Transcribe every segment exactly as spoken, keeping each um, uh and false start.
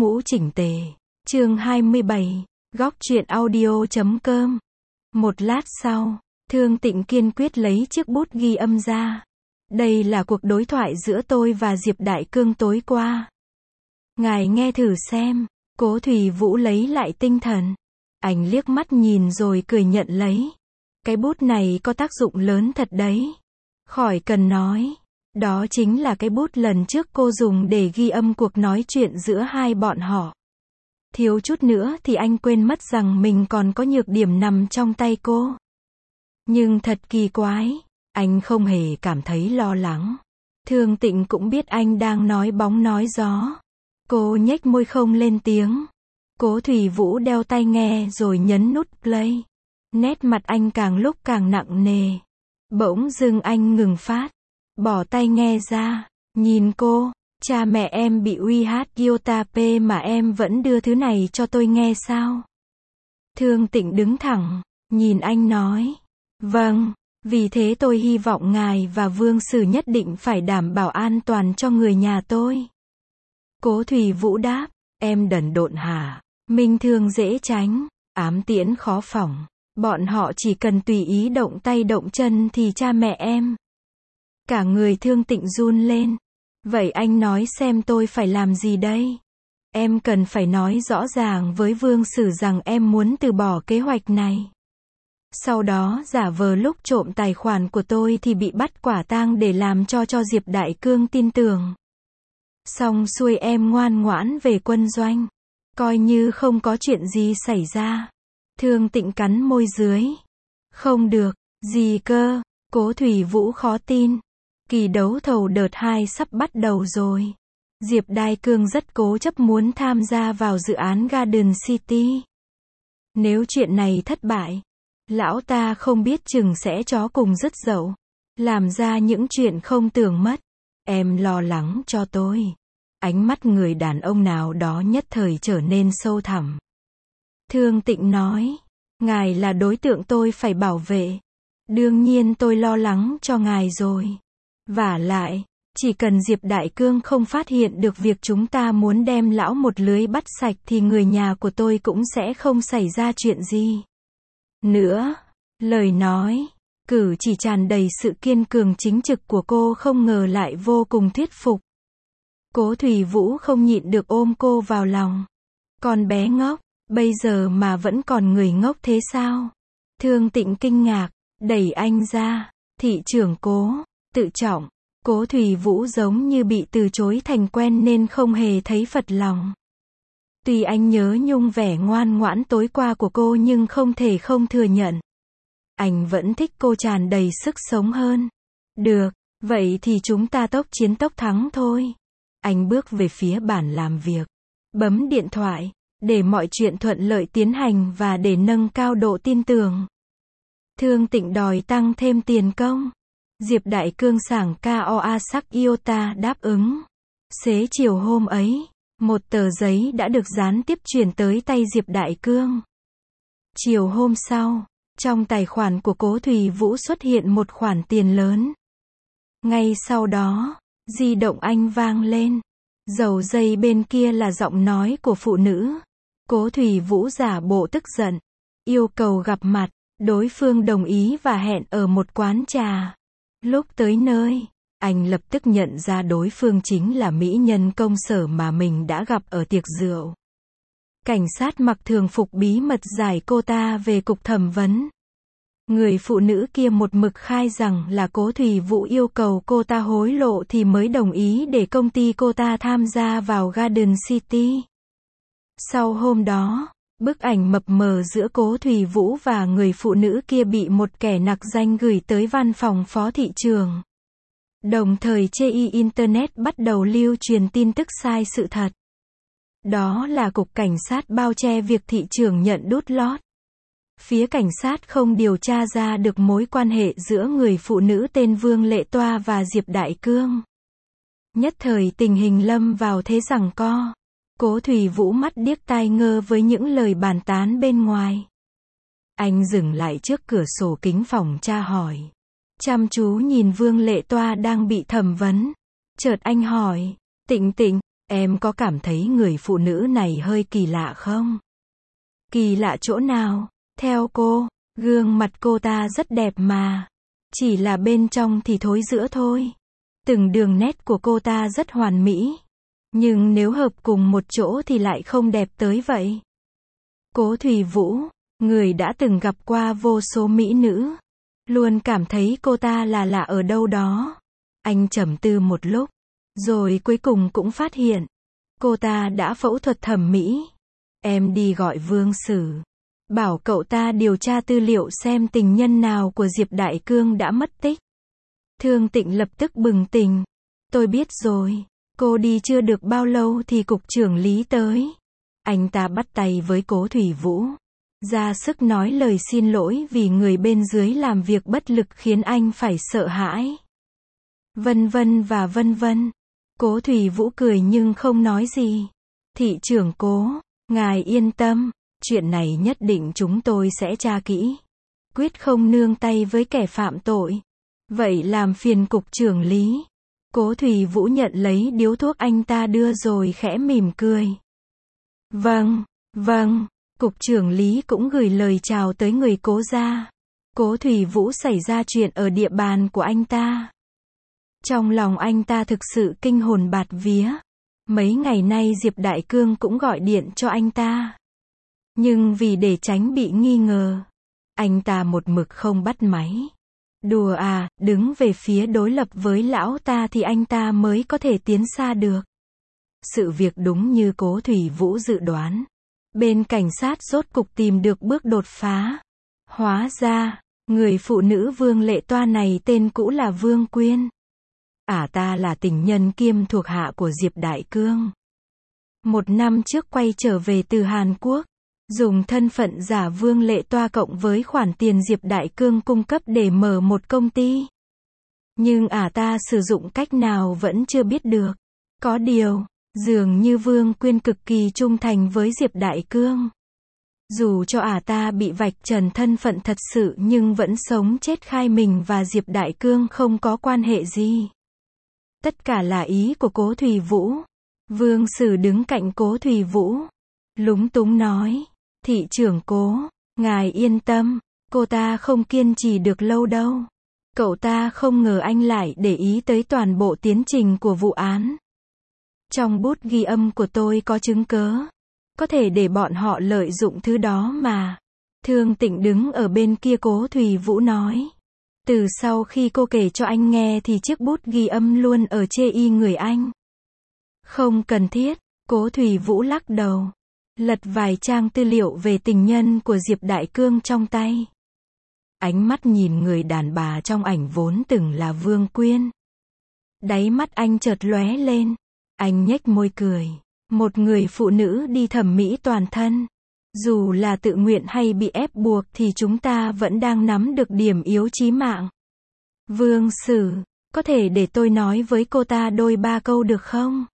mũ chỉnh tề. Chương hai mươi bảy, góc truyện audio chấm com. Một lát sau, Thương Tịnh kiên quyết lấy chiếc bút ghi âm ra. Đây là cuộc đối thoại giữa tôi và Diệp Đại Cương tối qua. Ngài nghe thử xem. Cố Thủy Vũ lấy lại tinh thần. Anh liếc mắt nhìn rồi cười nhận lấy. Cái bút này có tác dụng lớn thật đấy. Khỏi cần nói. Đó chính là cái bút lần trước cô dùng để ghi âm cuộc nói chuyện giữa hai bọn họ. Thiếu chút nữa thì anh quên mất rằng mình còn có nhược điểm nằm trong tay cô. Nhưng thật kỳ quái, anh không hề cảm thấy lo lắng. Thương Tịnh cũng biết anh đang nói bóng nói gió. Cô nhếch môi không lên tiếng. Cố Thủy Vũ đeo tai nghe rồi nhấn nút play. Nét mặt anh càng lúc càng nặng nề. Bỗng dưng anh ngừng phát. Bỏ tai nghe ra. Nhìn cô. Cha mẹ em bị uy hát Iota P mà em vẫn đưa thứ này cho tôi nghe sao? Thương Tịnh đứng thẳng. Nhìn anh nói. Vâng. Vì thế tôi hy vọng ngài và Vương Sử nhất định phải đảm bảo an toàn cho người nhà tôi. Cố Thủy Vũ đáp. Em đần độn hả? Minh thương dễ tránh. Ám tiễn khó phòng. Bọn họ chỉ cần tùy ý động tay động chân thì cha mẹ em. Cả người Thương Tịnh run lên. Vậy anh nói xem tôi phải làm gì đây? Em cần phải nói rõ ràng với Vương Sử rằng em muốn từ bỏ kế hoạch này. Sau đó giả vờ lúc trộm tài khoản của tôi thì bị bắt quả tang để làm cho cho Diệp Đại Cương tin tưởng. Xong xuôi em ngoan ngoãn về quân doanh. Coi như không có chuyện gì xảy ra. Thương Tịnh cắn môi dưới. Không được, gì cơ? Cố Thủy Vũ khó tin. Kỳ đấu thầu đợt hai sắp bắt đầu rồi. Diệp Đại Cương rất cố chấp muốn tham gia vào dự án Garden City. Nếu chuyện này thất bại, lão ta không biết chừng sẽ chó cùng rứt dậu. Làm ra những chuyện không tưởng mất. Em lo lắng cho tôi. Ánh mắt người đàn ông nào đó nhất thời trở nên sâu thẳm. Thương Tịnh nói. Ngài là đối tượng tôi phải bảo vệ. Đương nhiên tôi lo lắng cho ngài rồi. Vả lại, chỉ cần Diệp Đại Cương không phát hiện được việc chúng ta muốn đem lão một lưới bắt sạch thì người nhà của tôi cũng sẽ không xảy ra chuyện gì. Nữa, lời nói, cử chỉ tràn đầy sự kiên cường chính trực của cô không ngờ lại vô cùng thuyết phục. Cố Thủy Vũ không nhịn được ôm cô vào lòng. Con bé ngốc, bây giờ mà vẫn còn người ngốc thế sao? Thương Tịnh kinh ngạc, đẩy anh ra. Thị trưởng Cố, tự trọng. Cố Thủy Vũ giống như bị từ chối thành quen nên không hề thấy phật lòng. Tuy anh nhớ nhung vẻ ngoan ngoãn tối qua của cô nhưng không thể không thừa nhận. Anh vẫn thích cô tràn đầy sức sống hơn. Được, vậy thì chúng ta tốc chiến tốc thắng thôi. Anh bước về phía bàn làm việc. Bấm điện thoại. Để mọi chuyện thuận lợi tiến hành và để nâng cao độ tin tưởng. Thương Tịnh đòi tăng thêm tiền công. Diệp Đại Cương sảng Koa sắc Iota đáp ứng. Xế chiều hôm ấy, một tờ giấy đã được gián tiếp chuyển tới tay Diệp Đại Cương. Chiều hôm sau, trong tài khoản của Cố Thủy Vũ xuất hiện một khoản tiền lớn. Ngay sau đó, di động anh vang lên. Dầu dây bên kia là giọng nói của phụ nữ. Cố Thủy Vũ giả bộ tức giận. Yêu cầu gặp mặt. Đối phương đồng ý và hẹn ở một quán trà. Lúc tới nơi, anh lập tức nhận ra đối phương chính là mỹ nhân công sở mà mình đã gặp ở tiệc rượu. Cảnh sát mặc thường phục bí mật giải cô ta về cục thẩm vấn. Người phụ nữ kia một mực khai rằng là Cố Thủy Vũ yêu cầu cô ta hối lộ thì mới đồng ý để công ty cô ta tham gia vào Garden City. Sau hôm đó, bức ảnh mập mờ giữa Cố Thủy Vũ và người phụ nữ kia bị một kẻ nặc danh gửi tới văn phòng phó thị trưởng. Đồng thời trên Internet bắt đầu lưu truyền tin tức sai sự thật. Đó là cục cảnh sát bao che việc thị trưởng nhận đút lót. Phía cảnh sát không điều tra ra được mối quan hệ giữa người phụ nữ tên Vương Lệ Toa và Diệp Đại Cương. Nhất thời tình hình lâm vào thế giằng co. Cố Thủy Vũ mắt điếc tai ngơ với những lời bàn tán bên ngoài. Anh dừng lại trước cửa sổ kính phòng tra hỏi. Chăm chú nhìn Vương Lệ Toa đang bị thẩm vấn. Chợt anh hỏi, Tịnh Tịnh, Em có cảm thấy người phụ nữ này hơi kỳ lạ không? Kỳ lạ chỗ nào? Theo cô, gương mặt cô ta rất đẹp mà. Chỉ là bên trong thì thối rữa thôi. Từng đường nét của cô ta rất hoàn mỹ. Nhưng nếu hợp cùng một chỗ thì lại không đẹp tới vậy. Cố Thủy Vũ, người đã từng gặp qua vô số mỹ nữ. Luôn cảm thấy cô ta là lạ ở đâu đó. Anh trầm tư một lúc. Rồi cuối cùng cũng phát hiện. Cô ta đã phẫu thuật thẩm mỹ. Em đi gọi Vương Sử. Bảo cậu ta điều tra tư liệu xem tình nhân nào của Diệp Đại Cương đã mất tích. Thương Tịnh lập tức bừng tỉnh. Tôi biết rồi. Cô đi chưa được bao lâu thì cục trưởng Lý tới. Anh ta bắt tay với Cố Thủy Vũ. Ra sức nói lời xin lỗi vì người bên dưới làm việc bất lực khiến anh phải sợ hãi. Vân vân và vân vân. Cố Thủy Vũ cười nhưng không nói gì. Thị trưởng Cố, ngài yên tâm. Chuyện này nhất định chúng tôi sẽ tra kỹ. Quyết không nương tay với kẻ phạm tội. Vậy làm phiền cục trưởng Lý. Cố Thủy Vũ nhận lấy điếu thuốc anh ta đưa rồi khẽ mỉm cười. Vâng, vâng. Cục trưởng Lý cũng gửi lời chào tới người Cố gia. Cố Thủy Vũ xảy ra chuyện ở địa bàn của anh ta. Trong lòng anh ta thực sự kinh hồn bạt vía. Mấy ngày nay Diệp Đại Cương cũng gọi điện cho anh ta. Nhưng vì để tránh bị nghi ngờ, anh ta một mực không bắt máy. Đùa à, đứng về phía đối lập với lão ta thì anh ta mới có thể tiến xa được. Sự việc đúng như Cố Thủy Vũ dự đoán. Bên cảnh sát rốt cục tìm được bước đột phá. Hóa ra, người phụ nữ Vương Lệ Toa này tên cũ là Vương Quyên. Ả à ta là tình nhân kiêm thuộc hạ của Diệp Đại Cương. Một năm trước quay trở về từ Hàn Quốc. Dùng thân phận giả Vương Lệ Toa cộng với khoản tiền Diệp Đại Cương cung cấp để mở một công ty. Nhưng ả à ta sử dụng cách nào vẫn chưa biết được. Có điều, dường như Vương Quyên cực kỳ trung thành với Diệp Đại Cương. Dù cho ả à ta bị vạch trần thân phận thật sự nhưng vẫn sống chết khai mình và Diệp Đại Cương không có quan hệ gì. Tất cả là ý của Cố Thủy Vũ. Vương Sử đứng cạnh Cố Thủy Vũ. Lúng túng nói. Thị trưởng Cố, ngài yên tâm, cô ta không kiên trì được lâu đâu. Cậu ta không ngờ anh lại để ý tới toàn bộ tiến trình của vụ án. Trong bút ghi âm của tôi có chứng cớ. Có thể để bọn họ lợi dụng thứ đó mà. Thương Tịnh đứng ở bên kia Cố Thủy Vũ nói. Từ sau khi cô kể cho anh nghe thì chiếc bút ghi âm luôn ở chê y người anh. Không cần thiết, Cố Thủy Vũ lắc đầu. Lật vài trang tư liệu về tình nhân của Diệp Đại Cương trong tay. Ánh mắt nhìn người đàn bà trong ảnh vốn từng là Vương Quyên. Đáy mắt anh chợt lóe lên. Anh nhếch môi cười. Một người phụ nữ đi thẩm mỹ toàn thân. Dù là tự nguyện hay bị ép buộc thì chúng ta vẫn đang nắm được điểm yếu chí mạng. Vương Sử, có thể để tôi nói với cô ta đôi ba câu được không?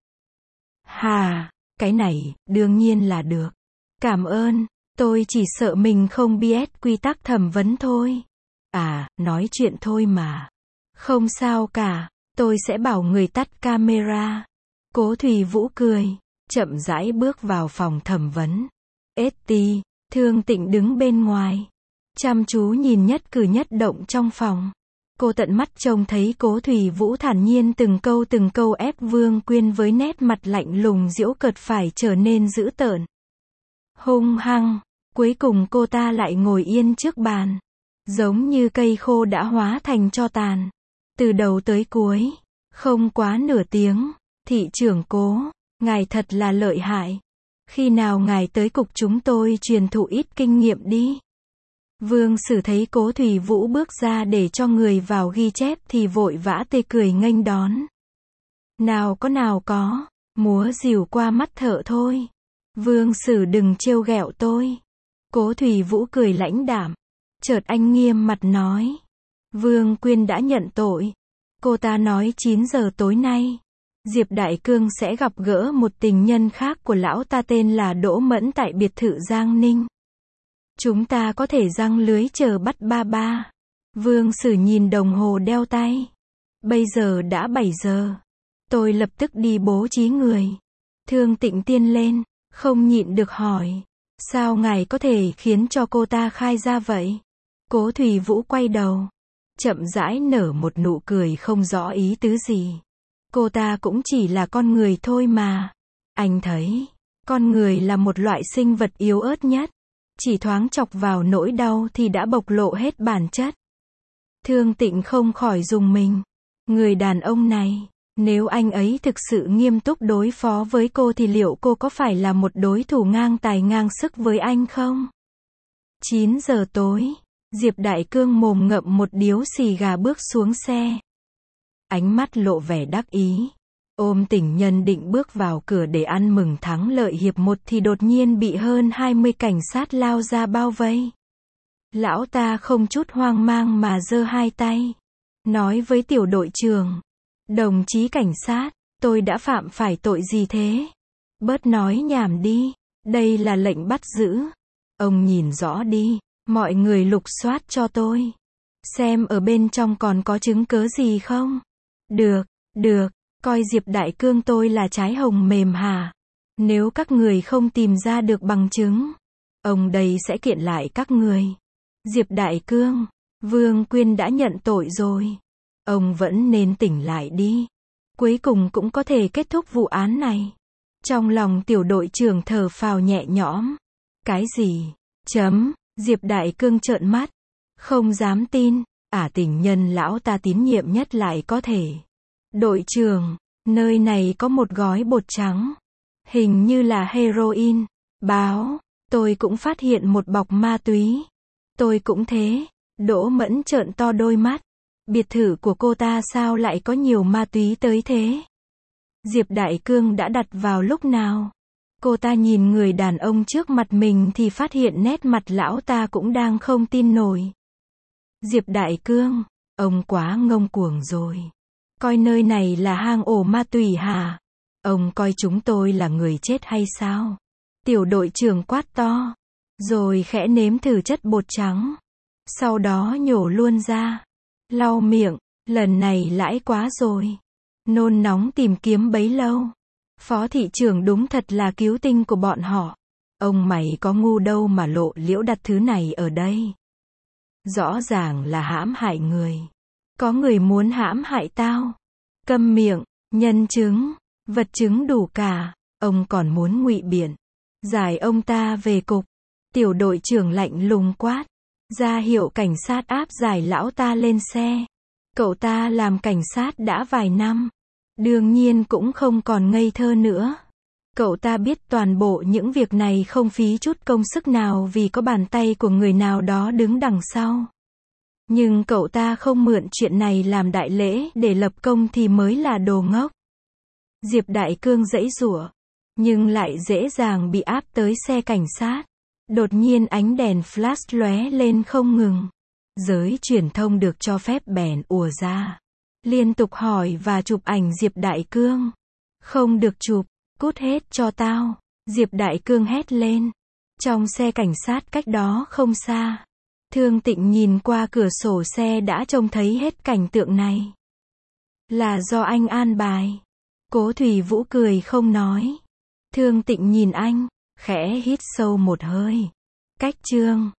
Hà, cái này, đương nhiên là được. Cảm ơn, tôi chỉ sợ mình không biết quy tắc thẩm vấn thôi. À, nói chuyện thôi mà. Không sao cả, tôi sẽ bảo người tắt camera. Cố Thủy Vũ cười, chậm rãi bước vào phòng thẩm vấn. ét tê, Thương Tịnh đứng bên ngoài, chăm chú nhìn nhất cử nhất động trong phòng. Cô tận mắt trông thấy Cố Thủy Vũ thản nhiên từng câu từng câu ép Vương Quyên với nét mặt lạnh lùng giễu cợt phải trở nên dữ tợn. Hung hăng, cuối cùng cô ta lại ngồi yên trước bàn. Giống như cây khô đã hóa thành tro tàn. Từ đầu tới cuối, không quá nửa tiếng. Thị trưởng Cố, ngài thật là lợi hại. Khi nào ngài tới cục chúng tôi truyền thụ ít kinh nghiệm đi. Vương Sử thấy Cố Thủy Vũ bước ra để cho người vào ghi chép thì vội vã tê cười nghênh đón. Nào có nào có, múa rìu qua mắt thợ thôi. Vương Sử đừng trêu ghẹo tôi. Cố Thủy Vũ cười lãnh đạm. Chợt anh nghiêm mặt nói. Vương Quyên đã nhận tội. Cô ta nói chín giờ tối nay, Diệp Đại Cương sẽ gặp gỡ một tình nhân khác của lão ta tên là Đỗ Mẫn tại biệt thự Giang Ninh. Chúng ta có thể giăng lưới chờ bắt ba ba. Vương Sử nhìn đồng hồ đeo tay. Bây giờ đã bảy giờ. Tôi lập tức đi bố trí người. Thương Tịnh tiên lên, không nhịn được hỏi. Sao ngài có thể khiến cho cô ta khai ra vậy? Cố Thủy Vũ quay đầu, chậm rãi nở một nụ cười không rõ ý tứ gì. Cô ta cũng chỉ là con người thôi mà. Anh thấy, con người là một loại sinh vật yếu ớt nhất. Chỉ thoáng chọc vào nỗi đau thì đã bộc lộ hết bản chất. Thương Tịnh không khỏi rùng mình. Người đàn ông này, nếu anh ấy thực sự nghiêm túc đối phó với cô thì liệu cô có phải là một đối thủ ngang tài ngang sức với anh không? chín giờ tối, Diệp Đại Cương mồm ngậm một điếu xì gà bước xuống xe. Ánh mắt lộ vẻ đắc ý. Ôm tình nhân định bước vào cửa để ăn mừng thắng lợi hiệp một thì đột nhiên bị hơn hai mươi cảnh sát lao ra bao vây. Lão ta không chút hoang mang mà giơ hai tay. Nói với tiểu đội trưởng. Đồng chí cảnh sát, tôi đã phạm phải tội gì thế? Bớt nói nhảm đi. Đây là lệnh bắt giữ. Ông nhìn rõ đi. Mọi người lục soát cho tôi. Xem ở bên trong còn có chứng cớ gì không? Được, được. Coi Diệp Đại Cương tôi là trái hồng mềm hả? Nếu các người không tìm ra được bằng chứng, ông đây sẽ kiện lại các người. Diệp Đại Cương, Vương Quyên đã nhận tội rồi. Ông vẫn nên tỉnh lại đi. Cuối cùng cũng có thể kết thúc vụ án này. Trong lòng tiểu đội trưởng thở phào nhẹ nhõm. Cái gì? Chấm. Diệp Đại Cương trợn mắt. Không dám tin. Ả tình nhân lão ta tín nhiệm nhất lại có thể. Đội trưởng, nơi này có một gói bột trắng. Hình như là heroin. Báo, tôi cũng phát hiện một bọc ma túy. Tôi cũng thế. Đỗ Mẫn trợn to đôi mắt. Biệt thự của cô ta sao lại có nhiều ma túy tới thế? Diệp Đại Cương đã đặt vào lúc nào? Cô ta nhìn người đàn ông trước mặt mình thì phát hiện nét mặt lão ta cũng đang không tin nổi. Diệp Đại Cương, ông quá ngông cuồng rồi. Coi nơi này là hang ổ ma túy hả? Ông coi chúng tôi là người chết hay sao? Tiểu đội trưởng quát to. Rồi khẽ nếm thử chất bột trắng. Sau đó nhổ luôn ra. Lau miệng, lần này lãi quá rồi. Nôn nóng tìm kiếm bấy lâu. Phó thị trưởng đúng thật là cứu tinh của bọn họ. Ông mày có ngu đâu mà lộ liễu đặt thứ này ở đây. Rõ ràng là hãm hại người. Có người muốn hãm hại tao. Câm miệng, nhân chứng, vật chứng đủ cả. Ông còn muốn ngụy biện. Giải ông ta về cục. Tiểu đội trưởng lạnh lùng quát. Ra hiệu cảnh sát áp giải lão ta lên xe. Cậu ta làm cảnh sát đã vài năm. Đương nhiên cũng không còn ngây thơ nữa. Cậu ta biết toàn bộ những việc này không phí chút công sức nào vì có bàn tay của người nào đó đứng đằng sau. Nhưng cậu ta không mượn chuyện này làm đại lễ để lập công thì mới là đồ ngốc. Diệp Đại Cương giãy giụa, nhưng lại dễ dàng bị áp tới xe cảnh sát. Đột nhiên ánh đèn flash lóe lên không ngừng. Giới truyền thông được cho phép bèn ùa ra. Liên tục hỏi và chụp ảnh Diệp Đại Cương. Không được chụp, cút hết cho tao. Diệp Đại Cương hét lên. Trong xe cảnh sát cách đó không xa. Thương Tịnh nhìn qua cửa sổ xe đã trông thấy hết cảnh tượng này. Là do anh an bài. Cố Thủy Vũ cười không nói. Thương Tịnh nhìn anh, khẽ hít sâu một hơi. Cách chương